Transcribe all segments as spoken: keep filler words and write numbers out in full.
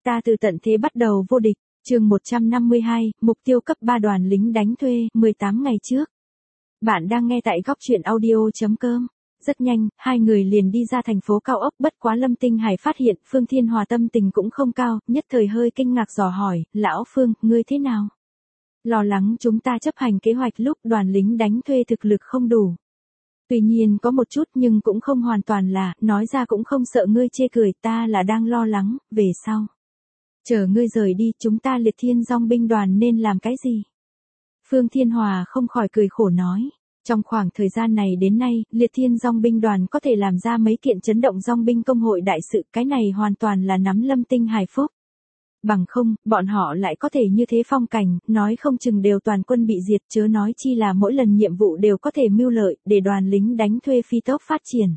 Ta từ tận thế bắt đầu vô địch, chương một trăm năm mươi hai, mục tiêu cấp ba đoàn lính đánh thuê, mười tám ngày trước. Bạn đang nghe tại góc truyện audio.com. Rất nhanh, hai người liền đi ra thành phố cao ốc, bất quá Lâm Tinh Hải phát hiện Phương Thiên Hòa tâm tình cũng không cao, nhất thời hơi kinh ngạc dò hỏi, lão Phương, ngươi thế nào? Lo lắng chúng ta chấp hành kế hoạch lúc đoàn lính đánh thuê thực lực không đủ. Tuy nhiên có một chút nhưng cũng không hoàn toàn là, nói ra cũng không sợ ngươi chê cười, ta là đang lo lắng, về sau. Chờ ngươi rời đi, chúng ta Liệt Thiên Dong binh đoàn nên làm cái gì? Phương Thiên Hòa không khỏi cười khổ nói. Trong khoảng thời gian này đến nay, Liệt Thiên Dong binh đoàn có thể làm ra mấy kiện chấn động dong binh công hội đại sự, cái này hoàn toàn là nắm Lâm Tinh Hải phúc. Bằng không, bọn họ lại có thể như thế phong cảnh, nói không chừng đều toàn quân bị diệt, chớ nói chi là mỗi lần nhiệm vụ đều có thể mưu lợi, để đoàn lính đánh thuê phi tốc phát triển.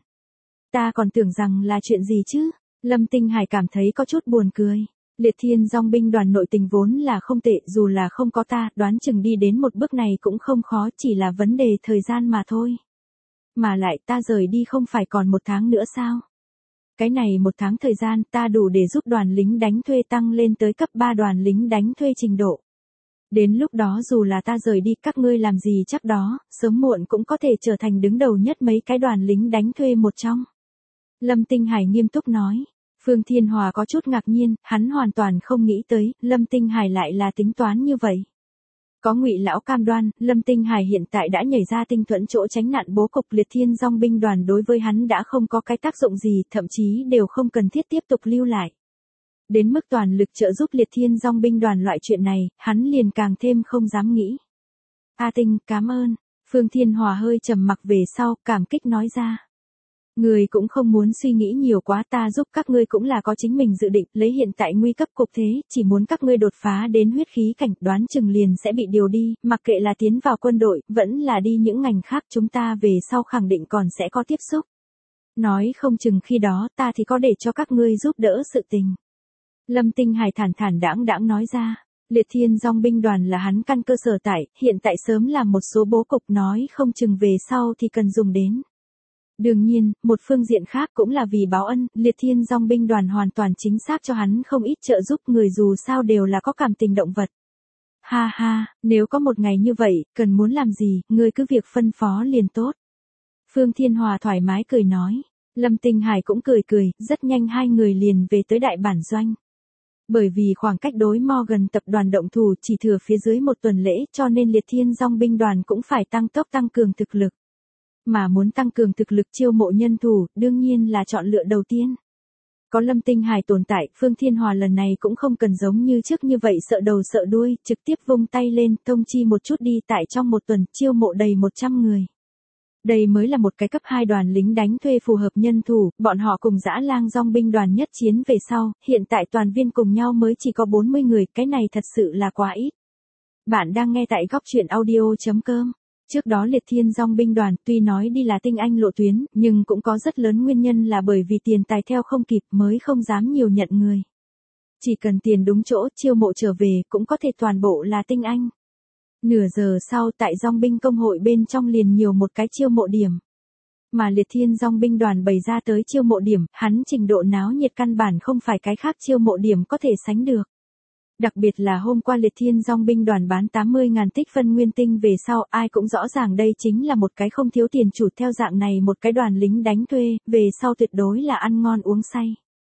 Ta còn tưởng rằng là chuyện gì chứ? Lâm Tinh Hải cảm thấy có chút buồn cười. Liệt Thiên Dong binh đoàn nội tình vốn là không tệ, dù là không có ta, đoán chừng đi đến một bước này cũng không khó, chỉ là vấn đề thời gian mà thôi. Mà lại ta rời đi không phải còn một tháng nữa sao? Cái này một tháng thời gian ta đủ để giúp đoàn lính đánh thuê tăng lên tới cấp ba đoàn lính đánh thuê trình độ. Đến lúc đó dù là ta rời đi, các ngươi làm gì chắc đó, sớm muộn cũng có thể trở thành đứng đầu nhất mấy cái đoàn lính đánh thuê một trong. Lâm Tinh Hải nghiêm túc nói. Phương Thiên Hòa có chút ngạc nhiên, hắn hoàn toàn không nghĩ tới, Lâm Tinh Hải lại là tính toán như vậy. Có Ngụy lão cam đoan, Lâm Tinh Hải hiện tại đã nhảy ra tinh thuẫn chỗ tránh nạn bố cục, Liệt Thiên Dong binh đoàn đối với hắn đã không có cái tác dụng gì, thậm chí đều không cần thiết tiếp tục lưu lại. Đến mức toàn lực trợ giúp Liệt Thiên Dong binh đoàn loại chuyện này, hắn liền càng thêm không dám nghĩ. A Tinh, cảm ơn. Phương Thiên Hòa hơi trầm mặc về sau, cảm kích nói ra. Người cũng không muốn suy nghĩ nhiều quá, ta giúp các ngươi cũng là có chính mình dự định, lấy hiện tại nguy cấp cục thế, chỉ muốn các ngươi đột phá đến huyết khí cảnh, đoán chừng liền sẽ bị điều đi, mặc kệ là tiến vào quân đội, vẫn là đi những ngành khác, chúng ta về sau khẳng định còn sẽ có tiếp xúc. Nói không chừng khi đó ta thì có để cho các ngươi giúp đỡ sự tình. Lâm Tinh Hải thản thản đãng đãng nói ra, Liệt Thiên Dong binh đoàn là hắn căn cơ sở tại, hiện tại sớm làm một số bố cục, nói không chừng về sau thì cần dùng đến. Đương nhiên, một phương diện khác cũng là vì báo ân, Liệt Thiên Dong binh đoàn hoàn toàn chính xác cho hắn không ít trợ giúp, người dù sao đều là có cảm tình động vật. Ha ha, nếu có một ngày như vậy, cần muốn làm gì, ngươi cứ việc phân phó liền tốt. Phương Thiên Hòa thoải mái cười nói. Lâm Tinh Hải cũng cười cười, rất nhanh hai người liền về tới đại bản doanh. Bởi vì khoảng cách đối Morgan tập đoàn động thủ chỉ thừa phía dưới một tuần lễ, cho nên Liệt Thiên Dong binh đoàn cũng phải tăng tốc tăng cường thực lực. Mà muốn tăng cường thực lực chiêu mộ nhân thủ, đương nhiên là chọn lựa đầu tiên. Có Lâm Tinh Hải tồn tại, Phương Thiên Hòa lần này cũng không cần giống như trước như vậy sợ đầu sợ đuôi, trực tiếp vung tay lên, thông chi một chút đi, tại trong một tuần, chiêu mộ đầy một trăm người. Đây mới là một cái cấp hai đoàn lính đánh thuê phù hợp nhân thủ, bọn họ cùng Dã Lang Dong binh đoàn nhất chiến về sau, hiện tại toàn viên cùng nhau mới chỉ có bốn mươi người, cái này thật sự là quá ít. Bạn đang nghe tại góc truyện audio.com. Trước đó Liệt Thiên Dong binh đoàn tuy nói đi là tinh anh lộ tuyến, nhưng cũng có rất lớn nguyên nhân là bởi vì tiền tài theo không kịp mới không dám nhiều nhận người. Chỉ cần tiền đúng chỗ, chiêu mộ trở về cũng có thể toàn bộ là tinh anh. Nửa giờ sau tại Dong binh công hội bên trong liền nhiều một cái chiêu mộ điểm. Mà Liệt Thiên Dong binh đoàn bày ra tới chiêu mộ điểm, hắn trình độ náo nhiệt căn bản không phải cái khác chiêu mộ điểm có thể sánh được. Đặc biệt là hôm qua Liệt Thiên Dong binh đoàn bán tám mươi ngàn tích phân nguyên tinh về sau, ai cũng rõ ràng đây chính là một cái không thiếu tiền chủ, theo dạng này một cái đoàn lính đánh thuê, về sau tuyệt đối là ăn ngon uống say.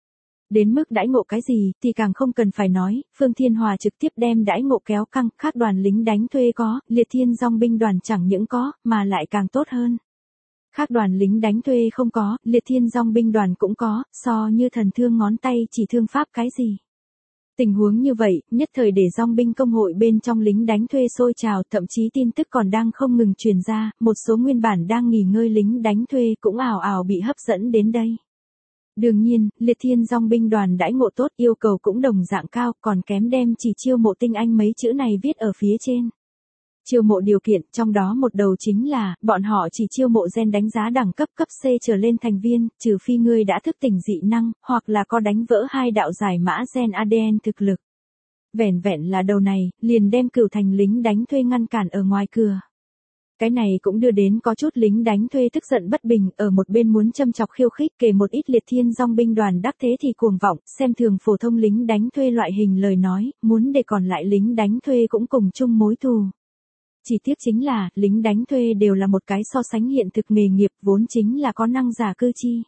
Đến mức đãi ngộ cái gì thì càng không cần phải nói, Phương Thiên Hòa trực tiếp đem đãi ngộ kéo căng, khác đoàn lính đánh thuê có, Liệt Thiên Dong binh đoàn chẳng những có, mà lại càng tốt hơn. Khác đoàn lính đánh thuê không có, Liệt Thiên Dong binh đoàn cũng có, so như thần thương ngón tay chỉ thương pháp cái gì. Tình huống như vậy, nhất thời để Dong binh công hội bên trong lính đánh thuê sôi trào, thậm chí tin tức còn đang không ngừng truyền ra, một số nguyên bản đang nghỉ ngơi lính đánh thuê cũng ào ào bị hấp dẫn đến đây. Đương nhiên, Liệt Thiên Dong binh đoàn đãi ngộ tốt, yêu cầu cũng đồng dạng cao, còn kém đem chỉ chiêu mộ tinh anh mấy chữ này viết ở phía trên. Chiêu mộ điều kiện, trong đó một đầu chính là, bọn họ chỉ chiêu mộ gen đánh giá đẳng cấp cấp C trở lên thành viên, trừ phi ngươi đã thức tỉnh dị năng, hoặc là có đánh vỡ hai đạo giải mã gen a đê en thực lực. Vẻn vẹn là đầu này, liền đem cửu thành lính đánh thuê ngăn cản ở ngoài cửa. Cái này cũng đưa đến có chút lính đánh thuê tức giận bất bình, ở một bên muốn châm chọc khiêu khích kể một ít liệt thiên dòng binh đoàn đắc thế thì cuồng vọng, xem thường phổ thông lính đánh thuê loại hình lời nói, muốn để còn lại lính đánh thuê cũng cùng chung mối thù. Chỉ tiếc chính là, lính đánh thuê đều là một cái so sánh hiện thực nghề nghiệp vốn chính là có năng giả cư chi.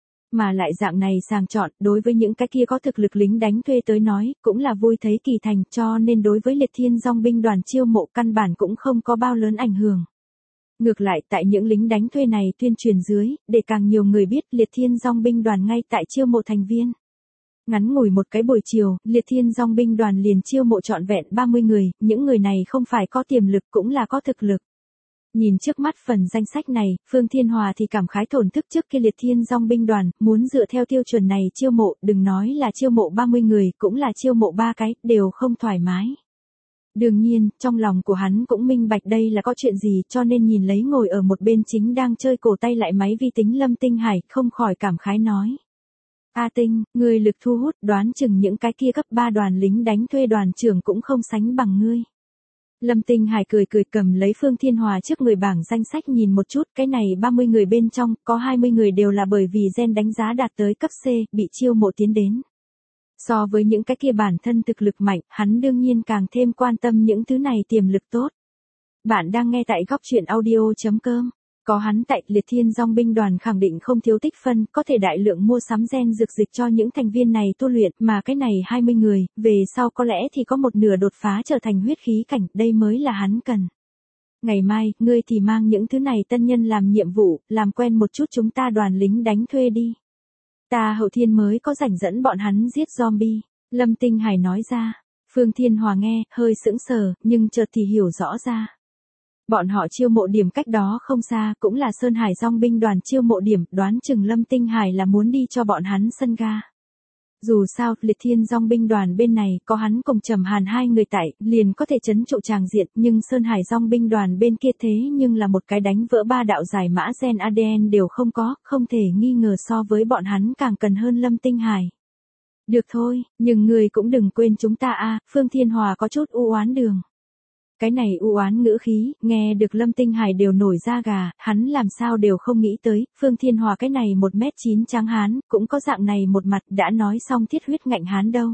Mà lại dạng này sàng chọn, đối với những cái kia có thực lực lính đánh thuê tới nói, cũng là vui thấy kỳ thành, cho nên đối với liệt thiên dòng binh đoàn chiêu mộ căn bản cũng không có bao lớn ảnh hưởng. Ngược lại tại những lính đánh thuê này tuyên truyền dưới, để càng nhiều người biết liệt thiên dòng binh đoàn ngay tại chiêu mộ thành viên. Ngắn ngủi một cái buổi chiều, liệt thiên dòng binh đoàn liền chiêu mộ trọn vẹn ba mươi người, những người này không phải có tiềm lực cũng là có thực lực. Nhìn trước mắt phần danh sách này, Phương Thiên Hòa thì cảm khái thổn thức trước kia liệt thiên dòng binh đoàn, muốn dựa theo tiêu chuẩn này chiêu mộ, đừng nói là chiêu mộ ba mươi người, cũng là chiêu mộ ba cái, đều không thoải mái. Đương nhiên, trong lòng của hắn cũng minh bạch đây là có chuyện gì, cho nên nhìn lấy ngồi ở một bên chính đang chơi cổ tay lại máy vi tính Lâm Tinh Hải, không khỏi cảm khái nói. A Tinh, người lực thu hút, đoán chừng những cái kia cấp ba đoàn lính đánh thuê đoàn trưởng cũng không sánh bằng ngươi. Lâm Tinh Hải cười cười cầm lấy Phương Thiên Hòa trước người bảng danh sách nhìn một chút, cái này ba mươi người bên trong, có hai mươi người đều là bởi vì gen đánh giá đạt tới cấp C, bị chiêu mộ tiến đến. So với những cái kia bản thân thực lực mạnh, hắn đương nhiên càng thêm quan tâm những thứ này tiềm lực tốt. Bạn đang nghe tại góc truyện audio chấm com. Có hắn tại, liệt thiên dòng binh đoàn khẳng định không thiếu tích phân, có thể đại lượng mua sắm gen dược dịch cho những thành viên này tu luyện, mà cái này hai mươi người, về sau có lẽ thì có một nửa đột phá trở thành huyết khí cảnh, đây mới là hắn cần. Ngày mai, ngươi thì mang những thứ này tân nhân làm nhiệm vụ, làm quen một chút chúng ta đoàn lính đánh thuê đi. Ta hậu thiên mới có rảnh dẫn bọn hắn giết zombie, Lâm Tinh Hải nói ra. Phương Thiên Hòa nghe, hơi sững sờ, nhưng chợt thì hiểu rõ ra. Bọn họ chiêu mộ điểm cách đó không xa, cũng là Sơn Hải dòng binh đoàn chiêu mộ điểm, đoán chừng Lâm Tinh Hải là muốn đi cho bọn hắn sân ga. Dù sao, liệt thiên dòng binh đoàn bên này, có hắn cùng Trầm Hàn hai người tại, liền có thể chấn trụ tràng diện, nhưng Sơn Hải dòng binh đoàn bên kia thế nhưng là một cái đánh vỡ ba đạo giải mã gen a đê en đều không có, không thể nghi ngờ so với bọn hắn càng cần hơn Lâm Tinh Hải. Được thôi, nhưng người cũng đừng quên chúng ta a, Phương Thiên Hòa có chút u oán đường. Cái này u oán ngữ khí, nghe được Lâm Tinh Hải đều nổi da gà, hắn làm sao đều không nghĩ tới, Phương Thiên Hòa cái này một mét chín trắng hán, cũng có dạng này một mặt, đã nói xong thiết huyết ngạnh hán đâu.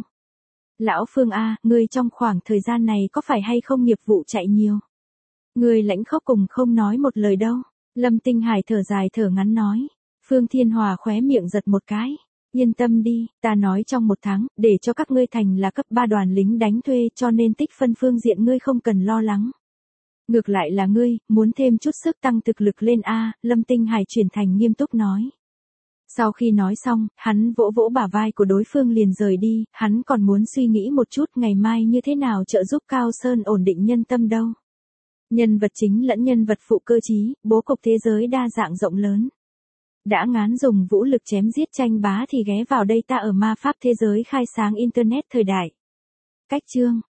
Lão Phương A, ngươi trong khoảng thời gian này có phải hay không nghiệp vụ chạy nhiều? Ngươi lãnh khóc cùng không nói một lời đâu. Lâm Tinh Hải thở dài thở ngắn nói. Phương Thiên Hòa khóe miệng giật một cái. Yên tâm đi, ta nói trong một tháng, để cho các ngươi thành là cấp ba đoàn lính đánh thuê cho nên tích phân phương diện ngươi không cần lo lắng. Ngược lại là ngươi, muốn thêm chút sức tăng thực lực lên A, Lâm Tinh Hải chuyển thành nghiêm túc nói. Sau khi nói xong, hắn vỗ vỗ bả vai của đối phương liền rời đi, hắn còn muốn suy nghĩ một chút ngày mai như thế nào trợ giúp Cao Sơn ổn định nhân tâm đâu. Nhân vật chính lẫn nhân vật phụ cơ trí, bố cục thế giới đa dạng rộng lớn. Đã ngán dùng vũ lực chém giết tranh bá thì ghé vào đây ta ở ma pháp thế giới khai sáng Internet thời đại. Cách chương